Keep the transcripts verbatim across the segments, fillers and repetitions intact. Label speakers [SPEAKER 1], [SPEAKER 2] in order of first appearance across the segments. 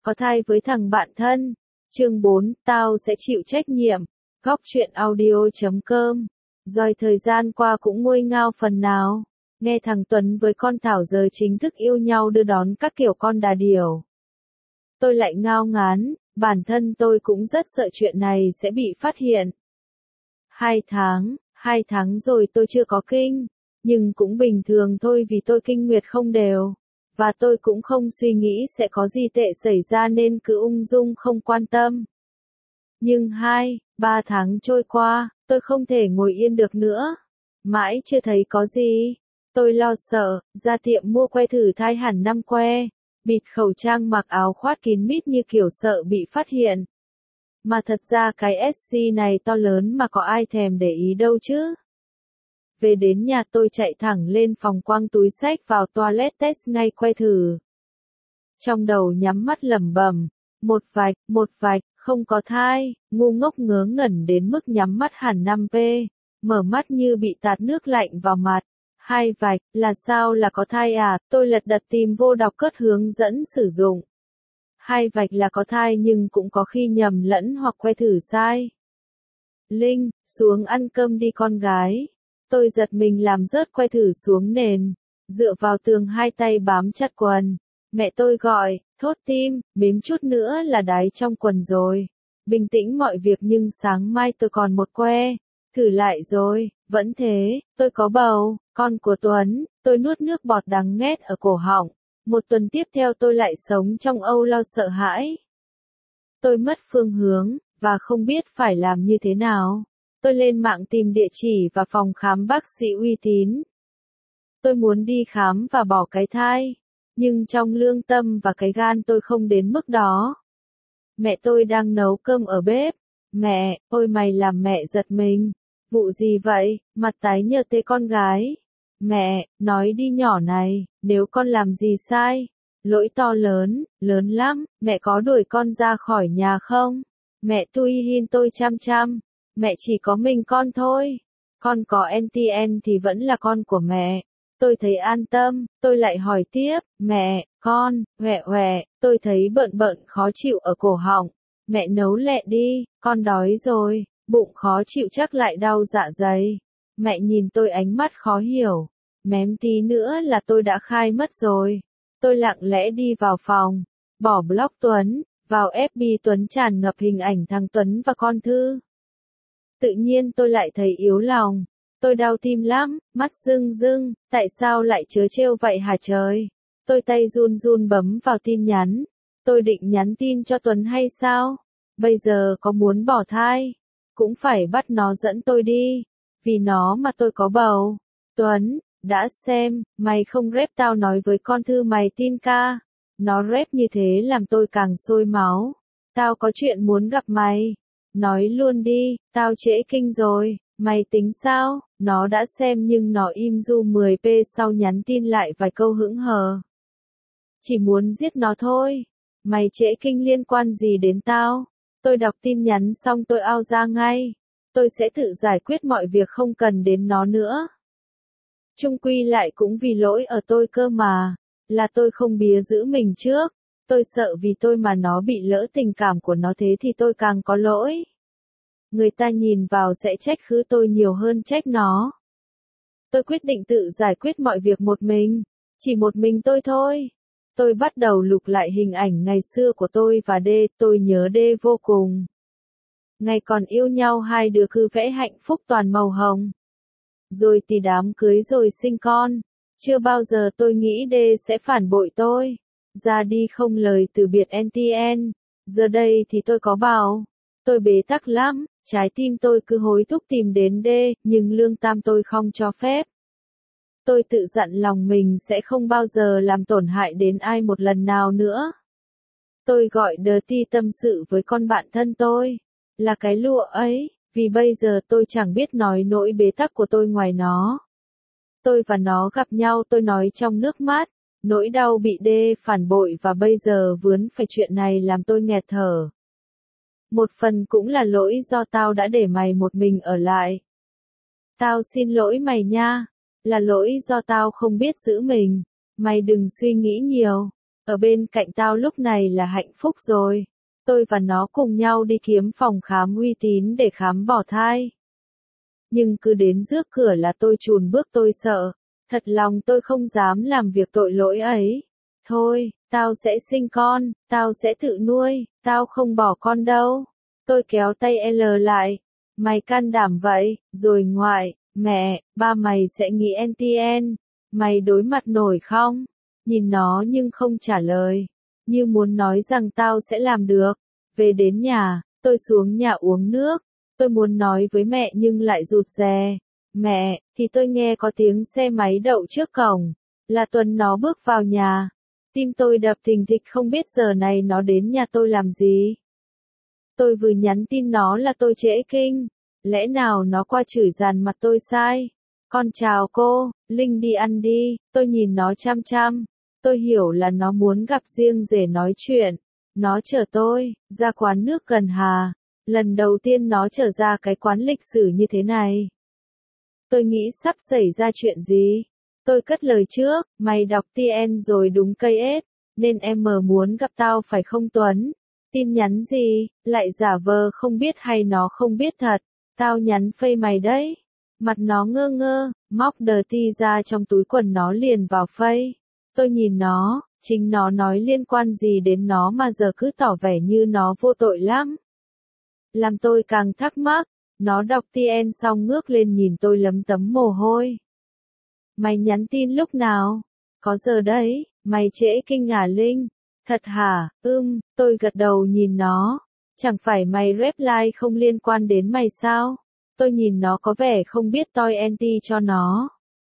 [SPEAKER 1] có thai với thằng bạn thân. Chương bốn, tao sẽ chịu trách nhiệm. Góc truyện audio chấm com. Rồi thời gian qua cũng nguôi ngao phần nào. Nghe thằng Tuấn với con Thảo giờ chính thức yêu nhau đưa đón các kiểu con đà điểu. Tôi lại ngao ngán, bản thân tôi cũng rất sợ chuyện này sẽ bị phát hiện. Hai tháng, hai tháng rồi tôi chưa có kinh, nhưng cũng bình thường thôi vì tôi kinh nguyệt không đều. Và tôi cũng không suy nghĩ sẽ có gì tệ xảy ra nên cứ ung dung không quan tâm. Nhưng hai, ba tháng trôi qua, tôi không thể ngồi yên được nữa. Mãi chưa thấy có gì. Tôi lo sợ, ra tiệm mua que thử thai hẳn năm que, bịt khẩu trang mặc áo khoác kín mít như kiểu sợ bị phát hiện. Mà thật ra cái ét xê này to lớn mà có ai thèm để ý đâu chứ. Về đến nhà tôi chạy thẳng lên phòng quăng túi xách vào toilet test ngay que thử. Trong đầu nhắm mắt lẩm bẩm, một vạch, một vạch, không có thai, ngu ngốc ngớ ngẩn đến mức nhắm mắt hẳn năm pê, mở mắt như bị tạt nước lạnh vào mặt. Hai vạch, là sao là có thai à, tôi lật đật tìm vô đọc cất hướng dẫn sử dụng. Hai vạch là có thai nhưng cũng có khi nhầm lẫn hoặc que thử sai. Linh, xuống ăn cơm đi con gái. Tôi giật mình làm rớt que thử xuống nền, dựa vào tường hai tay bám chặt quần. Mẹ tôi gọi, thốt tim, mím chút nữa là đái trong quần rồi. Bình tĩnh mọi việc nhưng sáng mai tôi còn một que. Thử lại rồi, vẫn thế, tôi có bầu, con của Tuấn, tôi nuốt nước bọt đắng nghét ở cổ họng. Một tuần tiếp theo tôi lại sống trong âu lo sợ hãi. Tôi mất phương hướng, và không biết phải làm như thế nào. Tôi lên mạng tìm địa chỉ và phòng khám bác sĩ uy tín. Tôi muốn đi khám và bỏ cái thai, nhưng trong lương tâm và cái gan tôi không đến mức đó. Mẹ tôi đang nấu cơm ở bếp. Mẹ, ôi mày làm mẹ giật mình. Vụ gì vậy, mặt tái nhợt thế con gái. Mẹ, nói đi nhỏ này, nếu con làm gì sai, lỗi to lớn, lớn lắm, mẹ có đuổi con ra khỏi nhà không? Mẹ tui hin tôi chăm chăm, mẹ chỉ có mình con thôi, con có en tê en thì vẫn là con của mẹ. Tôi thấy an tâm, tôi lại hỏi tiếp, mẹ, con, huệ huệ, tôi thấy bợn bợn khó chịu ở cổ họng, mẹ nấu lẹ đi, con đói rồi, bụng khó chịu chắc lại đau dạ dày. Mẹ nhìn tôi ánh mắt khó hiểu. Mém tí nữa là tôi đã khai mất rồi. Tôi lặng lẽ đi vào phòng, bỏ blog Tuấn, vào ép bê Tuấn tràn ngập hình ảnh thằng Tuấn và con Thư. Tự nhiên tôi lại thấy yếu lòng. Tôi đau tim lắm, mắt rưng rưng, tại sao lại trớ trêu vậy hả trời? Tôi tay run run bấm vào tin nhắn. Tôi định nhắn tin cho Tuấn hay sao? Bây giờ có muốn bỏ thai, cũng phải bắt nó dẫn tôi đi. Vì nó mà tôi có bầu. Tuấn, đã xem, mày không rep tao nói với con Thư mày tin ca. Nó rep như thế làm tôi càng sôi máu. Tao có chuyện muốn gặp mày. Nói luôn đi, tao trễ kinh rồi, mày tính sao? Nó đã xem nhưng nó im ru mười pê sau nhắn tin lại vài câu hững hờ. Chỉ muốn giết nó thôi. Mày trễ kinh liên quan gì đến tao? Tôi đọc tin nhắn xong tôi ao ra ngay. Tôi sẽ tự giải quyết mọi việc không cần đến nó nữa. Chung quy lại cũng vì lỗi ở tôi cơ mà. Là tôi không bía giữ mình trước. Tôi sợ vì tôi mà nó bị lỡ tình cảm của nó thế thì tôi càng có lỗi. Người ta nhìn vào sẽ trách khứ tôi nhiều hơn trách nó. Tôi quyết định tự giải quyết mọi việc một mình. Chỉ một mình tôi thôi. Tôi bắt đầu lục lại hình ảnh ngày xưa của tôi và D, tôi nhớ D vô cùng. Ngày còn yêu nhau hai đứa cứ vẽ hạnh phúc toàn màu hồng. Rồi thì đám cưới rồi sinh con. Chưa bao giờ tôi nghĩ D sẽ phản bội tôi. Ra đi không lời từ biệt en tê en. Giờ đây thì tôi có bầu. Tôi bế tắc lắm, trái tim tôi cứ hối thúc tìm đến D, nhưng lương tâm tôi không cho phép. Tôi tự dặn lòng mình sẽ không bao giờ làm tổn hại đến ai một lần nào nữa. Tôi gọi Dirty tâm sự với con bạn thân tôi. Là cái lụa ấy, vì bây giờ tôi chẳng biết nói nỗi bế tắc của tôi ngoài nó. Tôi và nó gặp nhau tôi nói trong nước mắt, nỗi đau bị D phản bội và bây giờ vướng phải chuyện này làm tôi nghẹt thở. Một phần cũng là lỗi do tao đã để mày một mình ở lại. Tao xin lỗi mày nha, là lỗi do tao không biết giữ mình, mày đừng suy nghĩ nhiều. Ở bên cạnh tao lúc này là hạnh phúc rồi. Tôi và nó cùng nhau đi kiếm phòng khám uy tín để khám bỏ thai. Nhưng cứ đến trước cửa là tôi chùn bước, tôi sợ. Thật lòng tôi không dám làm việc tội lỗi ấy. Thôi, tao sẽ sinh con, tao sẽ tự nuôi, tao không bỏ con đâu. Tôi kéo tay L lại. Mày can đảm vậy, rồi ngoại, mẹ, ba mày sẽ nghĩ en tê en. Mày đối mặt nổi không? Nhìn nó nhưng không trả lời. Như muốn nói rằng tao sẽ làm được. Về đến nhà, tôi xuống nhà uống nước. Tôi muốn nói với mẹ nhưng lại rụt rè. Mẹ, thì tôi nghe có tiếng xe máy đậu trước cổng. Là Tuấn nó bước vào nhà. Tim tôi đập thình thịch, không biết giờ này nó đến nhà tôi làm gì. Tôi vừa nhắn tin nó là tôi trễ kinh. Lẽ nào nó qua chửi dàn mặt tôi sai? Con chào cô, Linh đi ăn đi. Tôi nhìn nó chăm chăm. Tôi hiểu là nó muốn gặp riêng để nói chuyện. Nó chở tôi ra quán nước gần Hà. Lần đầu tiên nó trở ra cái quán lịch sử như thế này. Tôi nghĩ sắp xảy ra chuyện gì. Tôi cất lời trước, mày đọc tê en rồi đúng cây ết, nên em muốn gặp tao phải không Tuấn? Tin nhắn gì, lại giả vờ không biết hay nó không biết thật? Tao nhắn phây mày đấy. Mặt nó ngơ ngơ, móc đờ ti ra trong túi quần nó liền vào phây. Tôi nhìn nó, chính nó nói liên quan gì đến nó mà giờ cứ tỏ vẻ như nó vô tội lắm. Làm tôi càng thắc mắc, nó đọc tê en xong ngước lên nhìn tôi lấm tấm mồ hôi. Mày nhắn tin lúc nào? Có giờ đấy, mày trễ kinh à Linh? Thật hả? Ưm, tôi gật đầu nhìn nó. Chẳng phải mày reply không liên quan đến mày sao? Tôi nhìn nó có vẻ không biết tôi anti cho nó.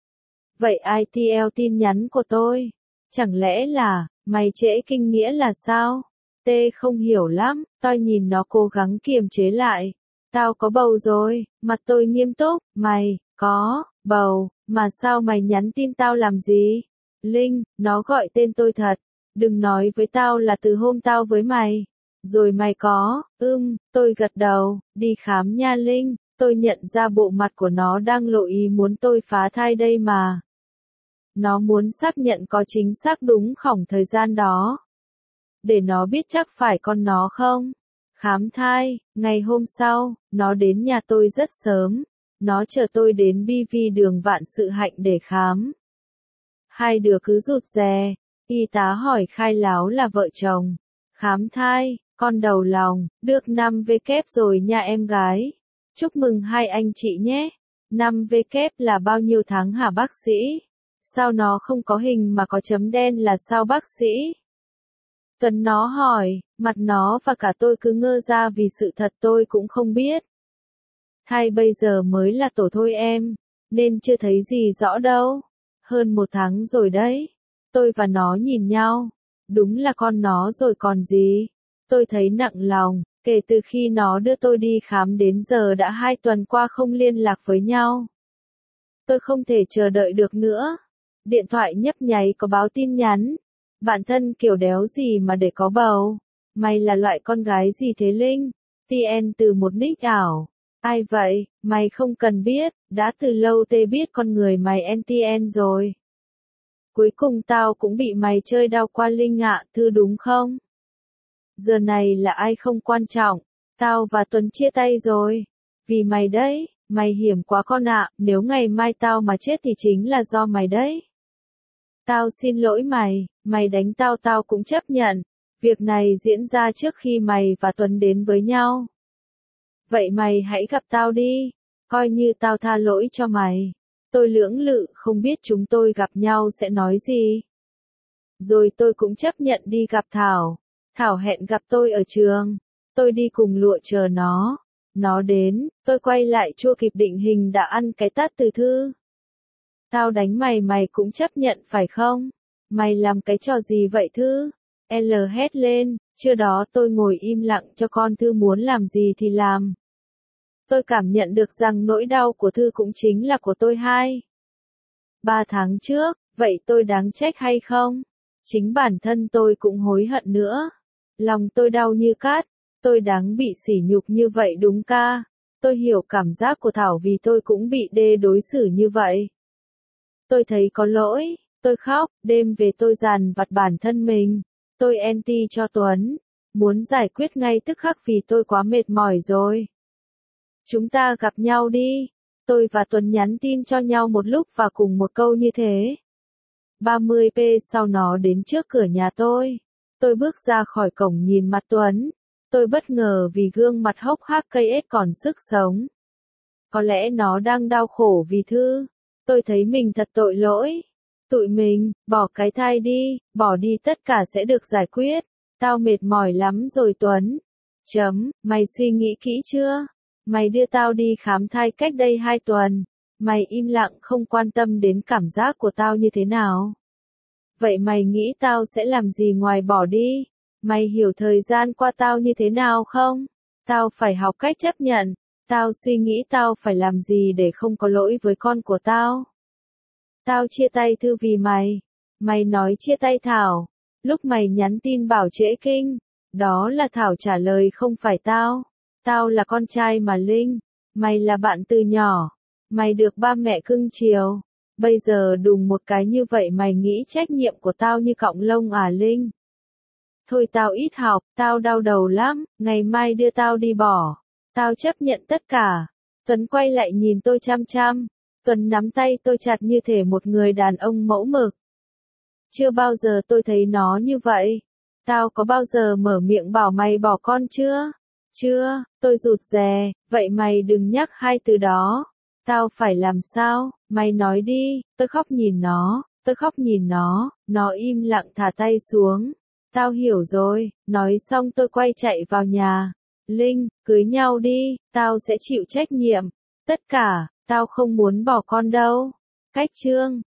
[SPEAKER 1] Vậy ai tê lờ tin nhắn của tôi? Chẳng lẽ là, mày trễ kinh nghĩa là sao? Tê không hiểu lắm, tôi nhìn nó cố gắng kiềm chế lại. Tao có bầu rồi, mặt tôi nghiêm túc, mày, có, bầu, mà sao mày nhắn tin tao làm gì? Linh, nó gọi tên tôi thật, đừng nói với tao là từ hôm tao với mày. Rồi mày có, ưm, tôi gật đầu, đi khám nha Linh, tôi nhận ra bộ mặt của nó đang lộ ý muốn tôi phá thai đây mà. Nó muốn xác nhận có chính xác đúng khoảng thời gian đó. Để nó biết chắc phải con nó không? Khám thai, ngày hôm sau, nó đến nhà tôi rất sớm. Nó chở tôi đến bê vê đường Vạn Sự Hạnh để khám. Hai đứa cứ rụt rè, y tá hỏi khai láo là vợ chồng. Khám thai, con đầu lòng, được năm vê kép rồi nha em gái. Chúc mừng hai anh chị nhé. năm vê kép là bao nhiêu tháng hả bác sĩ? Sao nó không có hình mà có chấm đen là sao bác sĩ? Tuấn nó hỏi, mặt nó và cả tôi cứ ngơ ra vì sự thật tôi cũng không biết. Thai bây giờ mới là tổ thôi em, nên chưa thấy gì rõ đâu. Hơn một tháng rồi đấy. Tôi và nó nhìn nhau. Đúng là con nó rồi còn gì. Tôi thấy nặng lòng, kể từ khi nó đưa tôi đi khám đến giờ đã hai tuần qua không liên lạc với nhau. Tôi không thể chờ đợi được nữa. Điện thoại nhấp nháy có báo tin nhắn. Bạn thân kiểu đéo gì mà để có bầu. Mày là loại con gái gì thế Linh? tê en từ một nick ảo. Ai vậy? Mày không cần biết, đã từ lâu tê biết con người mày en tê en rồi. Cuối cùng tao cũng bị mày chơi đau qua Linh ạ, thư đúng không? Giờ này là ai không quan trọng, tao và Tuấn chia tay rồi. Vì mày đấy, mày hiểm quá con ạ, nếu ngày mai tao mà chết thì chính là do mày đấy. Tao xin lỗi mày, mày đánh tao tao cũng chấp nhận. Việc này diễn ra trước khi mày và Tuấn đến với nhau. Vậy mày hãy gặp tao đi, coi như tao tha lỗi cho mày. Tôi lưỡng lự không biết chúng tôi gặp nhau sẽ nói gì. Rồi tôi cũng chấp nhận đi gặp Thảo. Thảo hẹn gặp tôi ở trường. Tôi đi cùng Lụa chờ nó. Nó đến, tôi quay lại chua kịp định hình đã ăn cái tát từ Thư. Tao đánh mày mày cũng chấp nhận phải không? Mày làm cái trò gì vậy Thư? L hét lên, trưa đó tôi ngồi im lặng cho con Thư muốn làm gì thì làm. Tôi cảm nhận được rằng nỗi đau của Thư cũng chính là của tôi hai. Ba tháng trước, vậy tôi đáng trách hay không? Chính bản thân tôi cũng hối hận nữa. Lòng tôi đau như cát, tôi đáng bị sỉ nhục như vậy đúng ca. Tôi hiểu cảm giác của Thảo vì tôi cũng bị đê đối xử như vậy. Tôi thấy có lỗi, Tôi khóc, đêm về tôi dằn vặt bản thân mình. Tôi anti cho Tuấn. Muốn giải quyết ngay tức khắc vì tôi quá mệt mỏi rồi. Chúng ta gặp nhau đi. Tôi và Tuấn nhắn tin cho nhau một lúc và cùng một câu như thế. ba mươi phút sau nó đến trước cửa nhà tôi. Tôi bước ra khỏi cổng nhìn mặt Tuấn. Tôi bất ngờ vì gương mặt hốc hác cây ết còn sức sống. Có lẽ nó đang đau khổ vì Thư. Tôi thấy mình thật tội lỗi. Tụi mình, bỏ cái thai đi, bỏ đi tất cả sẽ được giải quyết. Tao mệt mỏi lắm rồi Tuấn. Chấm, mày suy nghĩ kỹ chưa? Mày đưa tao đi khám thai cách đây hai tuần. Mày im lặng không quan tâm đến cảm giác của tao như thế nào. Vậy mày nghĩ tao sẽ làm gì ngoài bỏ đi? Mày hiểu thời gian qua tao như thế nào không? Tao phải học cách chấp nhận. Tao suy nghĩ tao phải làm gì để không có lỗi với con của tao. Tao chia tay Thư vì mày. Mày nói chia tay Thảo. Lúc mày nhắn tin bảo trễ kinh. Đó là Thảo trả lời không phải tao. Tao là con trai mà Linh. Mày là bạn từ nhỏ. Mày được ba mẹ cưng chiều. Bây giờ đùng một cái như vậy mày nghĩ trách nhiệm của tao như cọng lông à Linh? Thôi tao ít học, tao đau đầu lắm, ngày mai đưa tao đi bỏ. Tao chấp nhận tất cả. Tuấn quay lại nhìn tôi chăm chăm. Tuấn nắm tay tôi chặt như thể một người đàn ông mẫu mực. Chưa bao giờ tôi thấy nó như vậy. Tao có bao giờ mở miệng bảo mày bỏ con chưa? Chưa, tôi rụt rè, vậy mày đừng nhắc hai từ đó. Tao phải làm sao? Mày nói đi. Tôi khóc nhìn nó, tôi khóc nhìn nó, nó im lặng thả tay xuống. Tao hiểu rồi, nói xong tôi quay chạy vào nhà. Linh, cưới nhau đi, tao sẽ chịu trách nhiệm. Tất cả, tao không muốn bỏ con đâu. Cách chương